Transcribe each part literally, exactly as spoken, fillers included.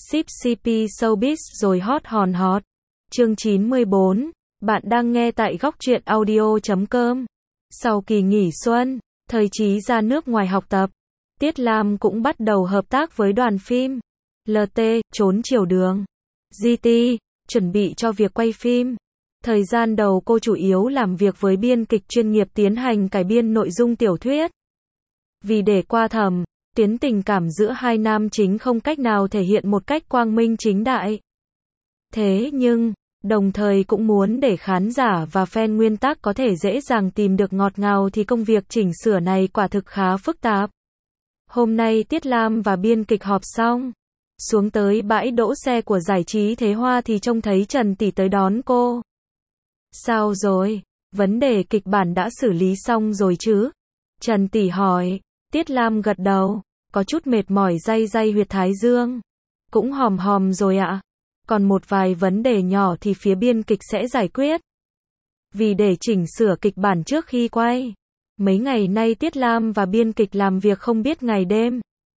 Ship xê pê Showbiz rồi hot hòn hot. Chương chín mươi bốn. Bạn đang nghe tại góc truyện audio chấm com. Sau kỳ nghỉ xuân, thời Chí ra nước ngoài học tập, Tiết Lam cũng bắt đầu hợp tác với đoàn phim lờ tê, Trốn chiều đường, giê tê, chuẩn bị cho việc quay phim. Thời gian đầu cô chủ yếu làm việc với biên kịch chuyên nghiệp tiến hành cải biên nội dung tiểu thuyết. Vì để qua thẩm, tuyến tình cảm giữa hai nam chính không cách nào thể hiện một cách quang minh chính đại. Thế nhưng, đồng thời cũng muốn để khán giả và fan nguyên tác có thể dễ dàng tìm được ngọt ngào thì công việc chỉnh sửa này quả thực khá phức tạp. Hôm nay Tiết Lam và biên kịch họp xong, xuống tới bãi đỗ xe của giải trí Thế Hoa thì trông thấy Trần Tỷ tới đón cô. Sao rồi? Vấn đề kịch bản đã xử lý xong rồi chứ? Trần Tỷ hỏi. Tiết Lam gật đầu, có chút mệt mỏi day day huyệt thái dương. Cũng hòm hòm rồi ạ. Còn một vài vấn đề nhỏ thì phía biên kịch sẽ giải quyết. Vì để chỉnh sửa kịch bản trước khi quay, mấy ngày nay Tiết Lam và biên kịch làm việc không biết ngày đêm.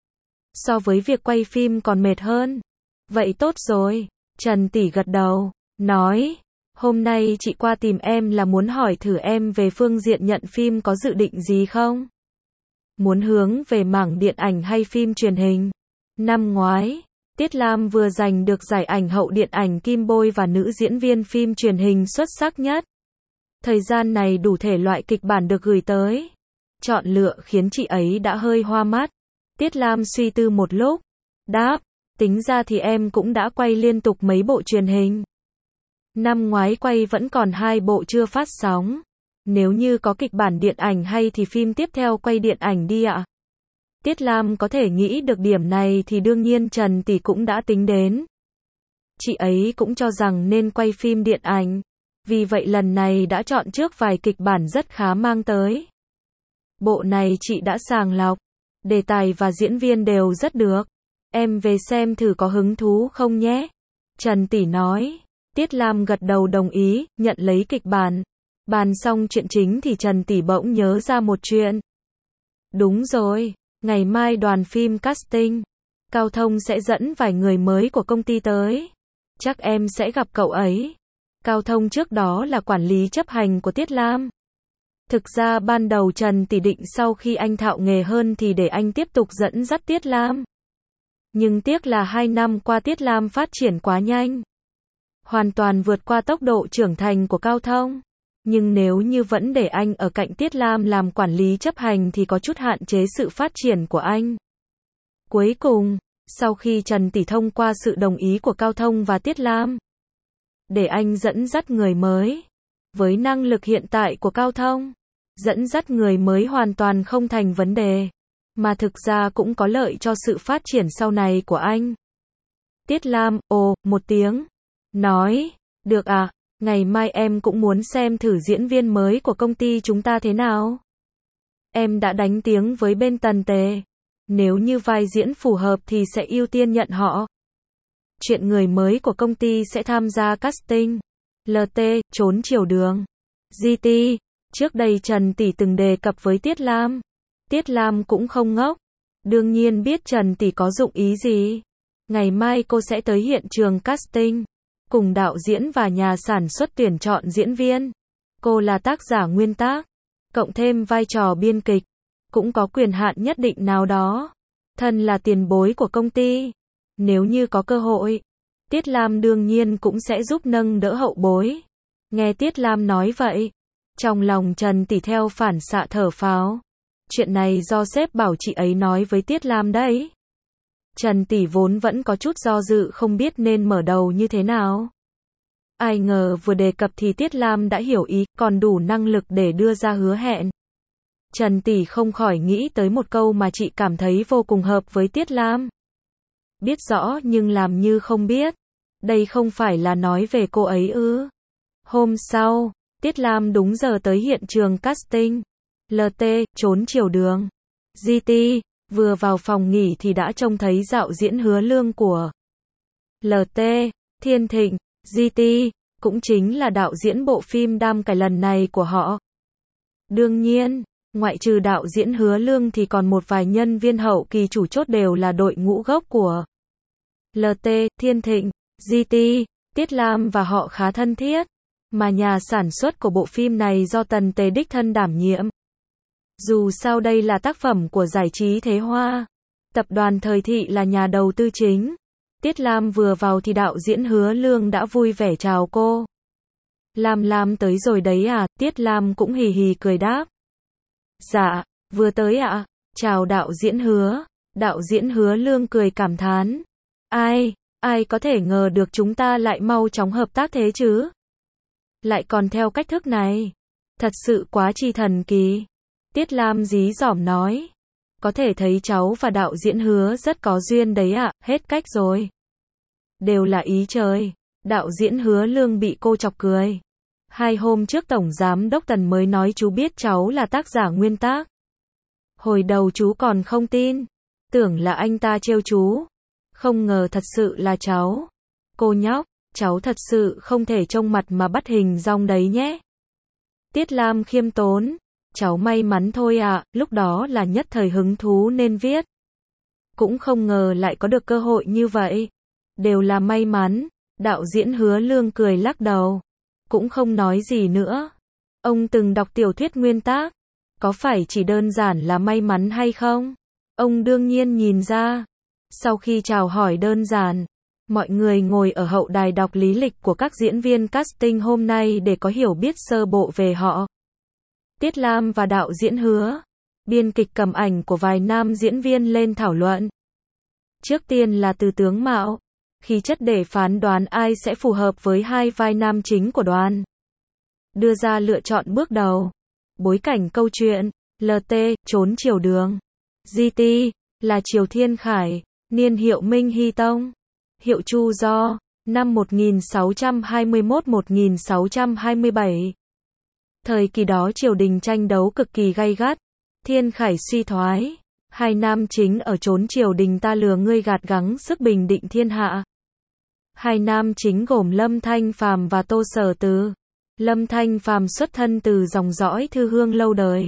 So với việc quay phim còn mệt hơn. Vậy tốt rồi. Trần Tỷ gật đầu, nói, hôm nay chị qua tìm em là muốn hỏi thử em về phương diện nhận phim có dự định gì không? Muốn hướng về mảng điện ảnh hay phim truyền hình? Năm ngoái, Tiết Lam vừa giành được giải ảnh hậu điện ảnh Kim Bôi và nữ diễn viên phim truyền hình xuất sắc nhất. Thời gian này đủ thể loại kịch bản được gửi tới. Chọn lựa khiến chị ấy đã hơi hoa mắt. Tiết Lam suy tư một lúc, đáp, tính ra thì em cũng đã quay liên tục mấy bộ truyền hình. Năm ngoái quay vẫn còn hai bộ chưa phát sóng. Nếu như có kịch bản điện ảnh hay thì phim tiếp theo quay điện ảnh đi ạ. Tiết Lam có thể nghĩ được điểm này thì đương nhiên Trần Tỷ cũng đã tính đến. Chị ấy cũng cho rằng nên quay phim điện ảnh. Vì vậy lần này đã chọn trước vài kịch bản rất khá mang tới. Bộ này chị đã sàng lọc. Đề tài và diễn viên đều rất được. Em về xem thử có hứng thú không nhé? Trần Tỷ nói. Tiết Lam gật đầu đồng ý, nhận lấy kịch bản. Bàn xong chuyện chính thì Trần Tỷ bỗng nhớ ra một chuyện. Đúng rồi, ngày mai đoàn phim casting, Cao Thông sẽ dẫn vài người mới của công ty tới. Chắc em sẽ gặp cậu ấy. Cao Thông trước đó là quản lý chấp hành của Tiết Lam. Thực ra ban đầu Trần Tỷ định sau khi anh thạo nghề hơn thì để anh tiếp tục dẫn dắt Tiết Lam. Nhưng tiếc là hai năm qua Tiết Lam phát triển quá nhanh. Hoàn toàn vượt qua tốc độ trưởng thành của Cao Thông. Nhưng nếu như vẫn để anh ở cạnh Tiết Lam làm quản lý chấp hành thì có chút hạn chế sự phát triển của anh. Cuối cùng, sau khi Trần Tỷ thông qua sự đồng ý của Cao Thông và Tiết Lam, để anh dẫn dắt người mới. Với năng lực hiện tại của Cao Thông, dẫn dắt người mới hoàn toàn không thành vấn đề, mà thực ra cũng có lợi cho sự phát triển sau này của anh. Tiết Lam, ồ, một tiếng, nói, được à, ngày mai em cũng muốn xem thử diễn viên mới của công ty chúng ta thế nào. Em đã đánh tiếng với bên Tần Tề. Nếu như vai diễn phù hợp thì sẽ ưu tiên nhận họ. Chuyện người mới của công ty sẽ tham gia casting lờ tê, Trốn chiều đường, giê tê. Trước đây Trần Tỷ từng đề cập với Tiết Lam. Tiết Lam cũng không ngốc. Đương nhiên biết Trần Tỷ có dụng ý gì. Ngày mai cô sẽ tới hiện trường casting, cùng đạo diễn và nhà sản xuất tuyển chọn diễn viên. Cô là tác giả nguyên tác, cộng thêm vai trò biên kịch, cũng có quyền hạn nhất định nào đó. Thân là tiền bối của công ty. Nếu như có cơ hội, Tiết Lam đương nhiên cũng sẽ giúp nâng đỡ hậu bối. Nghe Tiết Lam nói vậy, trong lòng Trần Tỷ theo phản xạ thở phào. Chuyện này do sếp bảo chị ấy nói với Tiết Lam đấy. Trần Tỷ vốn vẫn có chút do dự không biết nên mở đầu như thế nào. Ai ngờ vừa đề cập thì Tiết Lam đã hiểu ý, còn đủ năng lực để đưa ra hứa hẹn. Trần Tỷ không khỏi nghĩ tới một câu mà chị cảm thấy vô cùng hợp với Tiết Lam. Biết rõ nhưng làm như không biết. Đây không phải là nói về cô ấy ư? Hôm sau, Tiết Lam đúng giờ tới hiện trường casting lờ tê, Trốn chiều đường, giê tê. Vừa vào phòng nghỉ thì đã trông thấy đạo diễn Hứa Lương của lờ tê, Thiên Thịnh, giê tê, cũng chính là đạo diễn bộ phim Đam Cải lần này của họ. Đương nhiên, ngoại trừ đạo diễn Hứa Lương thì còn một vài nhân viên hậu kỳ chủ chốt đều là đội ngũ gốc của lờ tê, Thiên Thịnh, giê tê, Tiết Lam và họ khá thân thiết, mà nhà sản xuất của bộ phim này do Tần Tề đích thân đảm nhiệm. Dù sao đây là tác phẩm của giải trí Thế Hoa, tập đoàn Thời Thị là nhà đầu tư chính. Tiết Lam vừa vào thì đạo diễn Hứa Lương đã vui vẻ chào cô. Lam Lam tới rồi đấy à, Tiết Lam cũng hì hì cười đáp. Dạ, vừa tới ạ, à? Chào đạo diễn Hứa. Đạo diễn Hứa Lương cười cảm thán. Ai, ai có thể ngờ được chúng ta lại mau chóng hợp tác thế chứ? Lại còn theo cách thức này. Thật sự quá chi thần kỳ. Tiết Lam dí dỏm nói. Có thể thấy cháu và đạo diễn Hứa rất có duyên đấy ạ, à, hết cách rồi. Đều là ý trời. Đạo diễn Hứa Lương bị cô chọc cười. Hai hôm trước Tổng Giám Đốc Tần mới nói chú biết cháu là tác giả nguyên tác. Hồi đầu chú còn không tin. Tưởng là anh ta trêu chú. Không ngờ thật sự là cháu. Cô nhóc, cháu thật sự không thể trông mặt mà bắt hình dong đấy nhé. Tiết Lam khiêm tốn. Cháu may mắn thôi ạ, à, lúc đó là nhất thời hứng thú nên viết. Cũng không ngờ lại có được cơ hội như vậy. Đều là may mắn. Đạo diễn Hứa Lương cười lắc đầu. Cũng không nói gì nữa. Ông từng đọc tiểu thuyết nguyên tác. Có phải chỉ đơn giản là may mắn hay không? Ông đương nhiên nhìn ra. Sau khi chào hỏi đơn giản, mọi người ngồi ở hậu đài đọc lý lịch của các diễn viên casting hôm nay để có hiểu biết sơ bộ về họ. Tiết Lam và đạo diễn Hứa, biên kịch cầm ảnh của vài nam diễn viên lên thảo luận. Trước tiên là từ tướng mạo, khí chất để phán đoán ai sẽ phù hợp với hai vai nam chính của đoàn. Đưa ra lựa chọn bước đầu. Bối cảnh câu chuyện, lờ tê, trốn triều đường. giê tê, là Triều Thiên Khải, niên hiệu Minh Hy Tông. Hiệu Chu Do, năm một nghìn sáu trăm hai mươi mốt đến một nghìn sáu trăm hai mươi bảy. Thời kỳ đó triều đình tranh đấu cực kỳ gay gắt. Thiên Khải suy thoái. Hai nam chính ở trốn triều đình ta lừa ngươi gạt gắng sức bình định thiên hạ. Hai nam chính gồm Lâm Thanh Phàm và Tô Sở Từ. Lâm Thanh Phàm xuất thân từ dòng dõi thư hương lâu đời.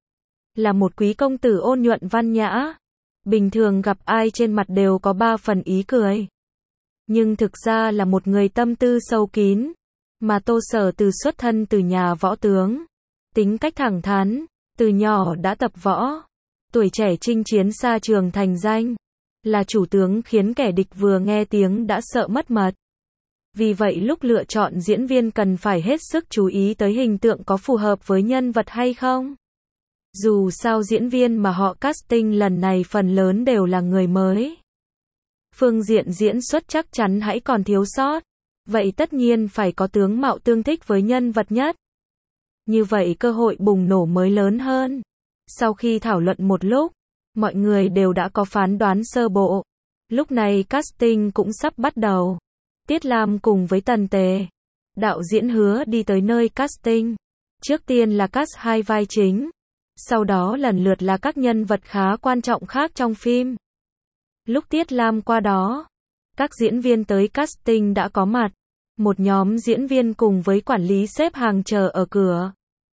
Là một quý công tử ôn nhuận văn nhã. Bình thường gặp ai trên mặt đều có ba phần ý cười. Nhưng thực ra là một người tâm tư sâu kín. Mà Tô Sở Từ xuất thân từ nhà võ tướng. Tính cách thẳng thắn, từ nhỏ đã tập võ. Tuổi trẻ chinh chiến xa trường thành danh. Là chủ tướng khiến kẻ địch vừa nghe tiếng đã sợ mất mật. Vì vậy lúc lựa chọn diễn viên cần phải hết sức chú ý tới hình tượng có phù hợp với nhân vật hay không. Dù sao diễn viên mà họ casting lần này phần lớn đều là người mới. Phương diện diễn xuất chắc chắn hãy còn thiếu sót. Vậy tất nhiên phải có tướng mạo tương thích với nhân vật nhất. Như vậy cơ hội bùng nổ mới lớn hơn. Sau khi thảo luận một lúc, mọi người đều đã có phán đoán sơ bộ. Lúc này casting cũng sắp bắt đầu. Tiết Lam cùng với Tần Tề, đạo diễn Hứa đi tới nơi casting. Trước tiên là cast hai vai chính. Sau đó lần lượt là các nhân vật khá quan trọng khác trong phim. Lúc Tiết Lam qua đó, các diễn viên tới casting đã có mặt. Một nhóm diễn viên cùng với quản lý xếp hàng chờ ở cửa.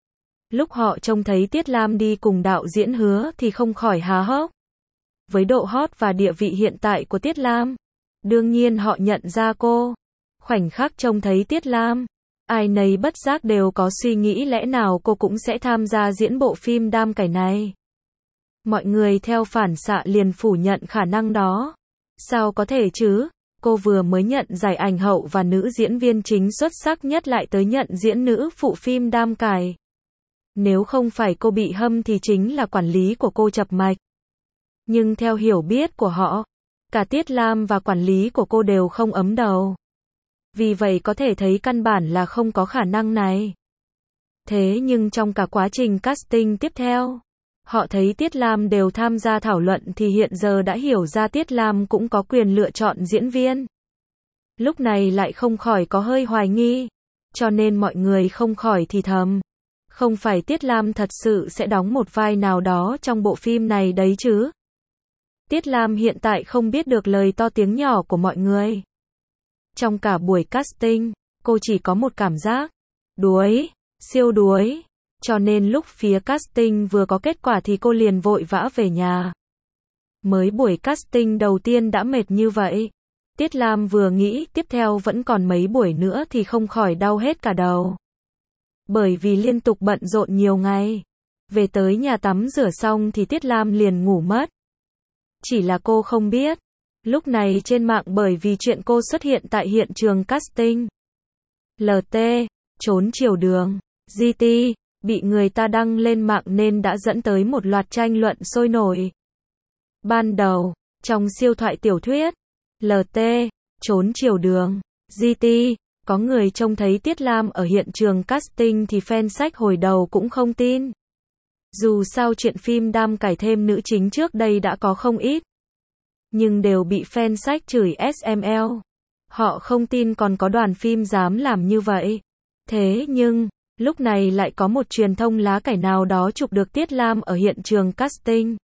Lúc họ trông thấy Tiết Lam đi cùng đạo diễn Hứa thì không khỏi há hốc. Với độ hot và địa vị hiện tại của Tiết Lam, đương nhiên họ nhận ra cô. Khoảnh khắc trông thấy Tiết Lam, ai nấy bất giác đều có suy nghĩ lẽ nào cô cũng sẽ tham gia diễn bộ phim đam cải này. Mọi người theo phản xạ liền phủ nhận khả năng đó. Sao có thể chứ? Cô vừa mới nhận giải ảnh hậu và nữ diễn viên chính xuất sắc nhất lại tới nhận diễn nữ phụ phim đam cải. Nếu không phải cô bị hâm thì chính là quản lý của cô chập mạch. Nhưng theo hiểu biết của họ, cả Tiết Lam và quản lý của cô đều không ấm đầu. Vì vậy có thể thấy căn bản là không có khả năng này. Thế nhưng trong cả quá trình casting tiếp theo, họ thấy Tiết Lam đều tham gia thảo luận thì hiện giờ đã hiểu ra Tiết Lam cũng có quyền lựa chọn diễn viên. Lúc này lại không khỏi có hơi hoài nghi, cho nên mọi người không khỏi thì thầm. Không phải Tiết Lam thật sự sẽ đóng một vai nào đó trong bộ phim này đấy chứ? Tiết Lam hiện tại không biết được lời to tiếng nhỏ của mọi người. Trong cả buổi casting, cô chỉ có một cảm giác đuối, siêu đuối. Cho nên lúc phía casting vừa có kết quả thì cô liền vội vã về nhà. Mới buổi casting đầu tiên đã mệt như vậy. Tiết Lam vừa nghĩ tiếp theo vẫn còn mấy buổi nữa thì không khỏi đau hết cả đầu. Bởi vì liên tục bận rộn nhiều ngày. Về tới nhà tắm rửa xong thì Tiết Lam liền ngủ mất. Chỉ là cô không biết. Lúc này trên mạng bởi vì chuyện cô xuất hiện tại hiện trường casting lờ tê, trốn chiều đường, giê tê, bị người ta đăng lên mạng nên đã dẫn tới một loạt tranh luận sôi nổi. Ban đầu, trong siêu thoại tiểu thuyết, lờ tê, trốn chiều đường, giê tê, có người trông thấy Tiết Lam ở hiện trường casting thì fan sách hồi đầu cũng không tin. Dù sao chuyện phim đam cải thêm nữ chính trước đây đã có không ít. Nhưng đều bị fan sách chửi ét em lờ. Họ không tin còn có đoàn phim dám làm như vậy. Thế nhưng, lúc này lại có một truyền thông lá cải nào đó chụp được Tiết Lam ở hiện trường casting.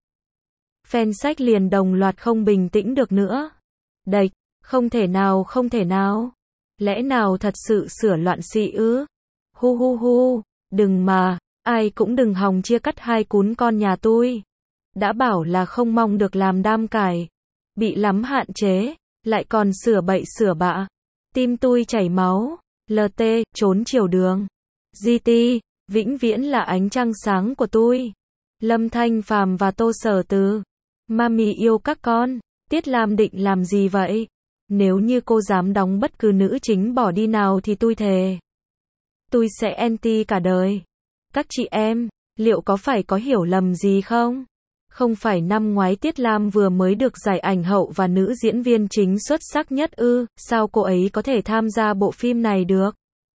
Fan sách liền đồng loạt không bình tĩnh được nữa. Đệch, không thể nào không thể nào. Lẽ nào thật sự sửa loạn xị ư? Hu hu hu, đừng mà, ai cũng đừng hòng chia cắt hai cún con nhà tôi. Đã bảo là không mong được làm đam cải. Bị lắm hạn chế, lại còn sửa bậy sửa bạ. Tim tôi chảy máu, lờ tê, trốn chiều đường. giê tê, vĩnh viễn là ánh trăng sáng của tôi. Lâm Thanh Phàm và Tô Sở Từ. Mami yêu các con, Tiết Lam định làm gì vậy? Nếu như cô dám đóng bất cứ nữ chính bỏ đi nào thì tôi thề. Tôi sẽ anti cả đời. Các chị em, liệu có phải có hiểu lầm gì không? Không phải năm ngoái Tiết Lam vừa mới được giải ảnh hậu và nữ diễn viên chính xuất sắc nhất ư, sao cô ấy có thể tham gia bộ phim này được?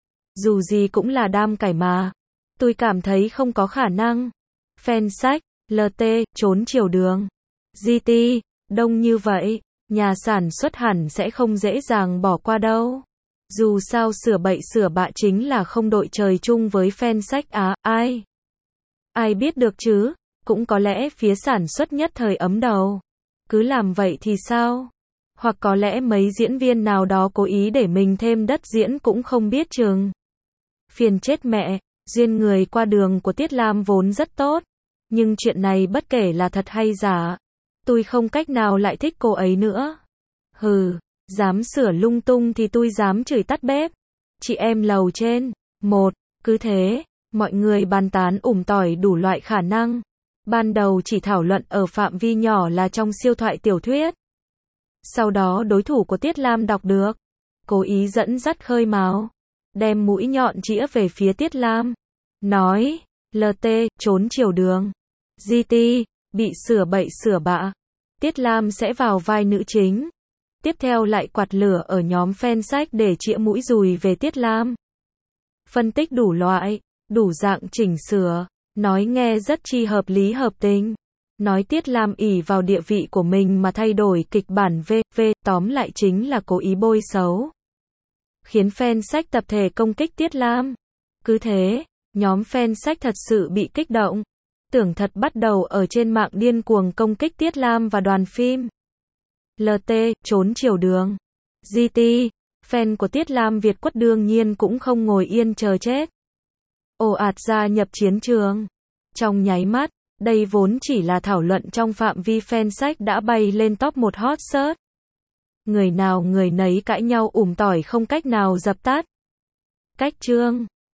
Dù gì cũng là đam cải mà. Tôi cảm thấy không có khả năng. Fan sách, lờ tê, trốn chiều đường. giê tê, đông như vậy, nhà sản xuất hẳn sẽ không dễ dàng bỏ qua đâu. Dù sao sửa bậy sửa bạ chính là không đội trời chung với fan sách á, ai? Ai biết được chứ? Cũng có lẽ phía sản xuất nhất thời ấm đầu. Cứ làm vậy thì sao? Hoặc có lẽ mấy diễn viên nào đó cố ý để mình thêm đất diễn cũng không biết chừng. Phiền chết mẹ, duyên người qua đường của Tiết Lam vốn rất tốt. Nhưng chuyện này bất kể là thật hay giả, tôi không cách nào lại thích cô ấy nữa. Hừ, dám sửa lung tung thì tôi dám chửi tắt bếp. Chị em lầu trên, một, cứ thế, mọi người bàn tán ủng tỏi đủ loại khả năng. Ban đầu chỉ thảo luận ở phạm vi nhỏ là trong siêu thoại tiểu thuyết. Sau đó đối thủ của Tiết Lam đọc được, cố ý dẫn dắt khơi mào, đem mũi nhọn chĩa về phía Tiết Lam. Nói, lờ tê, trốn chiều đường. giê tê, bị sửa bậy sửa bạ. Tiết Lam sẽ vào vai nữ chính. Tiếp theo lại quạt lửa ở nhóm fan sách để chĩa mũi dùi về Tiết Lam. Phân tích đủ loại, đủ dạng chỉnh sửa. Nói nghe rất chi hợp lý hợp tình. Nói Tiết Lam ỷ vào địa vị của mình mà thay đổi kịch bản vê vê, tóm lại chính là cố ý bôi xấu. Khiến fan sách tập thể công kích Tiết Lam. Cứ thế, nhóm fan sách thật sự bị kích động. Tưởng thật bắt đầu ở trên mạng điên cuồng công kích Tiết Lam và đoàn phim. lờ tê, trốn chiều đường. giê tê, fan của Tiết Lam Việt Quất đương nhiên cũng không ngồi yên chờ chết. Ồ ạt gia nhập chiến trường. Trong nháy mắt, đây vốn chỉ là thảo luận trong phạm vi fan sách đã bay lên top một hot search. Người nào người nấy cãi nhau ủng tỏi không cách nào dập tắt. Cách chương